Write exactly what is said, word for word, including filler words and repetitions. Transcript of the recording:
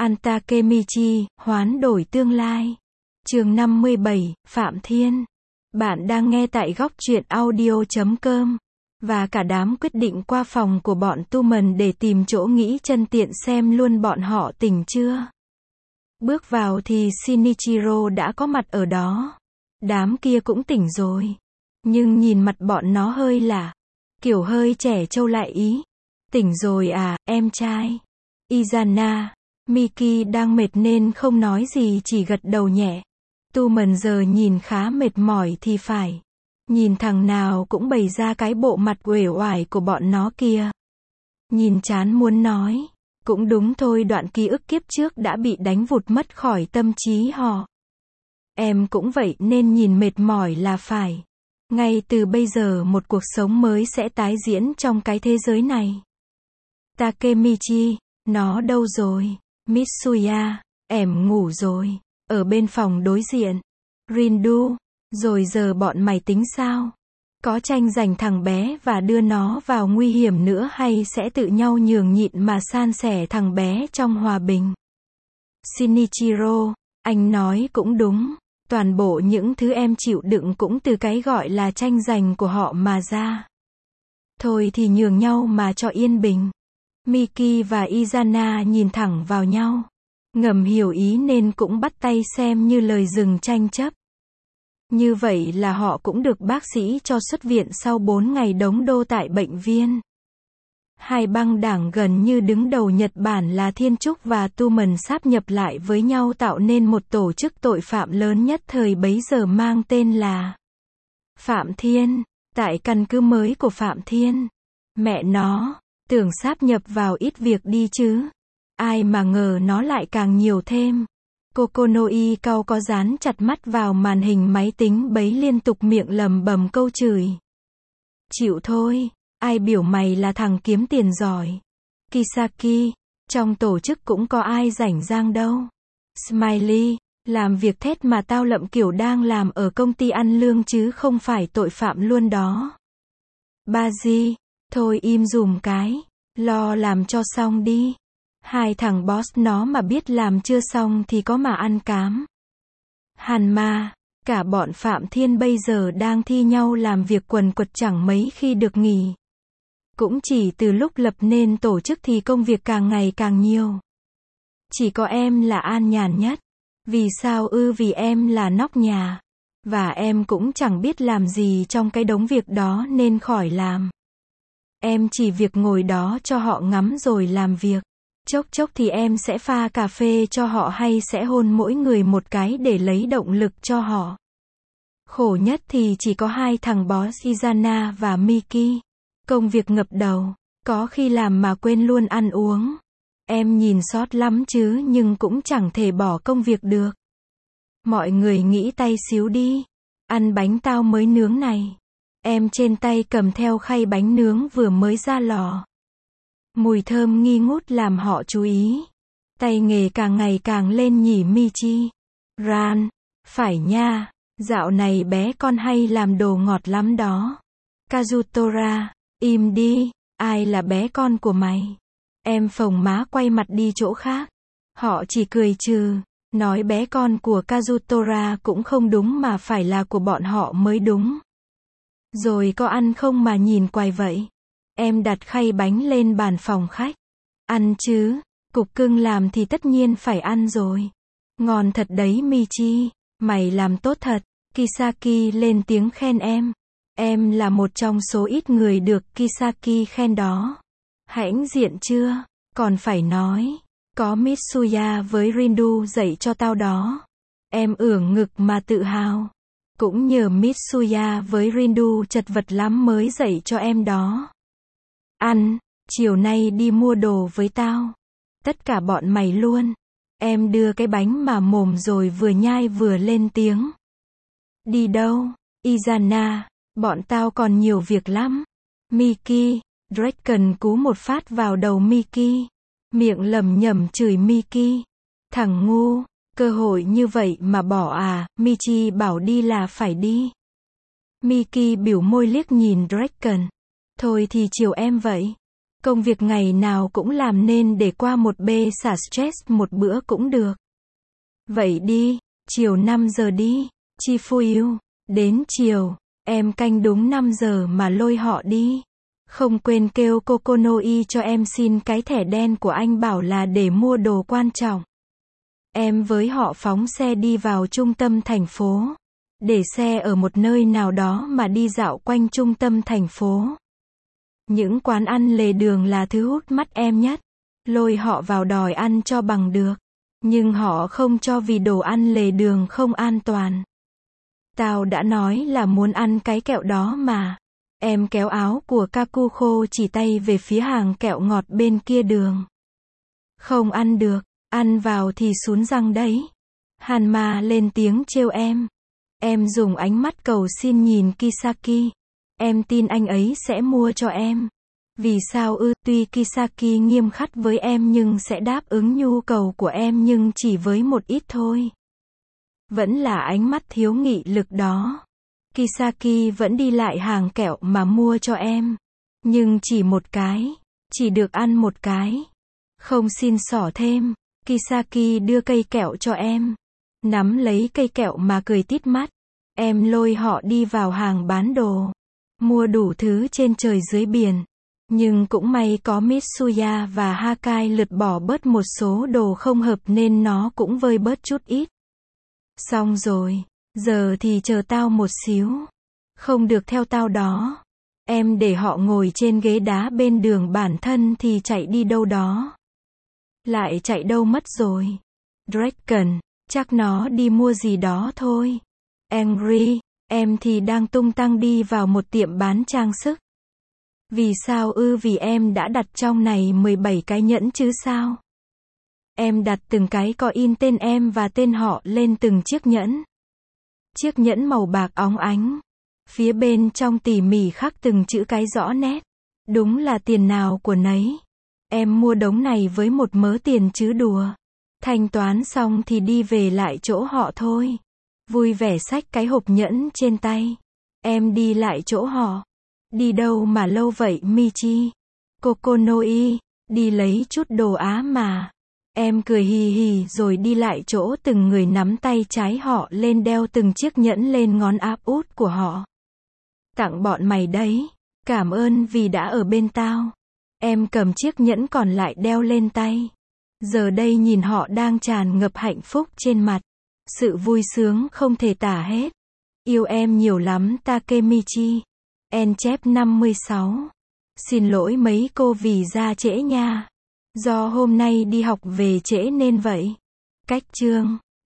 An Takemichi, hoán đổi tương lai. Chương năm mươi bảy, Phạm Thiên. Bạn đang nghe tại góc truyện audio chấm com. Và cả đám quyết định qua phòng của bọn tu mần để tìm chỗ nghỉ chân tiện xem luôn bọn họ tỉnh chưa. Bước vào thì Shinichiro đã có mặt ở đó. Đám kia cũng tỉnh rồi. Nhưng nhìn mặt bọn nó hơi lạ. Kiểu hơi trẻ trâu lại ý. Tỉnh rồi à, em trai. Izana. Miki đang mệt nên không nói gì, chỉ gật đầu nhẹ. Tu mần giờ nhìn khá mệt mỏi thì phải. Nhìn thằng nào cũng bày ra cái bộ mặt uể oải của bọn nó kia. Nhìn chán muốn nói. Cũng đúng thôi, đoạn ký ức kiếp trước đã bị đánh vụt mất khỏi tâm trí họ. Em cũng vậy nên nhìn mệt mỏi là phải. Ngay từ bây giờ một cuộc sống mới sẽ tái diễn trong cái thế giới này. Takemichi, nó đâu rồi? Mitsuya, em ngủ rồi. Ở bên phòng đối diện. Rindu, rồi giờ bọn mày tính sao? Có tranh giành thằng bé và đưa nó vào nguy hiểm nữa hay sẽ tự nhau nhường nhịn mà san sẻ thằng bé trong hòa bình? Shinichiro, anh nói cũng đúng. Toàn bộ những thứ em chịu đựng cũng từ cái gọi là tranh giành của họ mà ra. Thôi thì nhường nhau mà cho yên bình. Miki và Izana nhìn thẳng vào nhau. Ngầm hiểu ý nên cũng bắt tay xem như lời dừng tranh chấp. Như vậy là họ cũng được bác sĩ cho xuất viện sau bốn ngày đống đô tại bệnh viện. Hai băng đảng gần như đứng đầu Nhật Bản là Thiên Trúc và Tu Mần sáp nhập lại với nhau tạo nên một tổ chức tội phạm lớn nhất thời bấy giờ mang tên là Phạm Thiên, tại căn cứ mới của Phạm Thiên. Mẹ nó, tưởng sáp nhập vào ít việc đi chứ. Ai mà ngờ nó lại càng nhiều thêm. Kokonoi cau có dán chặt mắt vào màn hình máy tính bấy liên tục miệng lầm bầm câu chửi. Chịu thôi, ai biểu mày là thằng kiếm tiền giỏi. Kisaki, trong tổ chức cũng có ai rảnh rang đâu. Smiley, làm việc thét mà tao lậm kiểu đang làm ở công ty ăn lương chứ không phải tội phạm luôn đó. Baji, thôi im dùm cái, lo làm cho xong đi. Hai thằng boss nó mà biết làm chưa xong thì có mà ăn cám. Hanma, cả bọn Phạm Thiên bây giờ đang thi nhau làm việc quần quật chẳng mấy khi được nghỉ. Cũng chỉ từ lúc lập nên tổ chức thì công việc càng ngày càng nhiều. Chỉ có em là an nhàn nhất. Vì sao ư? Vì em là nóc nhà. Và em cũng chẳng biết làm gì trong cái đống việc đó nên khỏi làm. Em chỉ việc ngồi đó cho họ ngắm rồi làm việc. Chốc chốc thì em sẽ pha cà phê cho họ hay sẽ hôn mỗi người một cái để lấy động lực cho họ. Khổ nhất thì chỉ có hai thằng boss Izana và Miki. Công việc ngập đầu, có khi làm mà quên luôn ăn uống. Em nhìn sót lắm chứ nhưng cũng chẳng thể bỏ công việc được. Mọi người nghĩ tay xíu đi. Ăn bánh tao mới nướng này. Em trên tay cầm theo khay bánh nướng vừa mới ra lò. Mùi thơm nghi ngút làm họ chú ý. Tay nghề càng ngày càng lên nhỉ Michi. Ran, phải nha, dạo này bé con hay làm đồ ngọt lắm đó. Kazutora, im đi, ai là bé con của mày? Em phồng má quay mặt đi chỗ khác. Họ chỉ cười trừ, nói bé con của Kazutora cũng không đúng mà phải là của bọn họ mới đúng. Rồi có ăn không mà nhìn quài vậy? Em đặt khay bánh lên bàn phòng khách. Ăn chứ, cục cưng làm thì tất nhiên phải ăn rồi. Ngon thật đấy Michi, mày làm tốt thật. Kisaki lên tiếng khen em. Em là một trong số ít người được Kisaki khen đó. Hãnh diện chưa? Còn phải nói, có Mitsuya với Rindu dạy cho tao đó. Em ưỡn ngực mà tự hào. Cũng nhờ Mitsuya với Rindu chật vật lắm mới dạy cho em đó. Ăn, chiều nay đi mua đồ với tao. Tất cả bọn mày luôn. Em đưa cái bánh mà mồm rồi vừa nhai vừa lên tiếng. Đi đâu? Izana, bọn tao còn nhiều việc lắm. Miki, Draken cú một phát vào đầu Miki. Miệng lẩm nhẩm chửi Miki. Thằng ngu, cơ hội như vậy mà bỏ à? Michi bảo đi là phải đi. Miki biểu môi liếc nhìn Draken. Thôi thì chiều em vậy. Công việc ngày nào cũng làm nên để qua một bê xả stress một bữa cũng được. Vậy đi, chiều năm giờ đi, Chi Phu yêu. Đến chiều, em canh đúng năm giờ mà lôi họ đi. Không quên kêu Kokonoi cho em xin cái thẻ đen của anh bảo là để mua đồ quan trọng. Em với họ phóng xe đi vào trung tâm thành phố. Để xe ở một nơi nào đó mà đi dạo quanh trung tâm thành phố. Những quán ăn lề đường là thứ hút mắt em nhất. Lôi họ vào đòi ăn cho bằng được. Nhưng họ không cho vì đồ ăn lề đường không an toàn. Tao đã nói là muốn ăn cái kẹo đó mà. Em kéo áo của Kakuko chỉ tay về phía hàng kẹo ngọt bên kia đường. Không ăn được, ăn vào thì sún răng đấy. Hanma lên tiếng trêu em. Em dùng ánh mắt cầu xin nhìn Kisaki. Em tin anh ấy sẽ mua cho em. Vì sao ư? Tuy Kisaki nghiêm khắc với em nhưng sẽ đáp ứng nhu cầu của em nhưng chỉ với một ít thôi. Vẫn là ánh mắt thiếu nghị lực đó. Kisaki vẫn đi lại hàng kẹo mà mua cho em. Nhưng chỉ một cái. Chỉ được ăn một cái. Không xin xỏ thêm. Kisaki đưa cây kẹo cho em. Nắm lấy cây kẹo mà cười tít mắt. Em lôi họ đi vào hàng bán đồ. Mua đủ thứ trên trời dưới biển. Nhưng cũng may có Mitsuya và Hakai lượt bỏ bớt một số đồ không hợp nên nó cũng vơi bớt chút ít. Xong rồi. Giờ thì chờ tao một xíu. Không được theo tao đó. Em để họ ngồi trên ghế đá bên đường bản thân thì chạy đi đâu đó. Lại chạy đâu mất rồi. Draken, chắc nó đi mua gì đó thôi. Angry, em thì đang tung tăng đi vào một tiệm bán trang sức. Vì sao ư? Vì em đã đặt trong này mười bảy cái nhẫn chứ sao? Em đặt từng cái có in tên em và tên họ lên từng chiếc nhẫn. Chiếc nhẫn màu bạc óng ánh. Phía bên trong tỉ mỉ khắc từng chữ cái rõ nét. Đúng là tiền nào của nấy. Em mua đống này với một mớ tiền chứ đùa. Thanh toán xong thì đi về lại chỗ họ thôi. Vui vẻ xách cái hộp nhẫn trên tay. Em đi lại chỗ họ. Đi đâu mà lâu vậy Michi? Kokonoi, đi lấy chút đồ Á mà. Em cười hì hì rồi đi lại chỗ từng người nắm tay trái họ lên đeo từng chiếc nhẫn lên ngón áp út của họ. Tặng bọn mày đấy. Cảm ơn vì đã ở bên tao. Em cầm chiếc nhẫn còn lại đeo lên tay. Giờ đây nhìn họ đang tràn ngập hạnh phúc trên mặt. Sự vui sướng không thể tả hết. Yêu em nhiều lắm Takemichi. En chép năm mươi sáu. Xin lỗi mấy cô vì ra trễ nha. Do hôm nay đi học về trễ nên vậy. Cách chương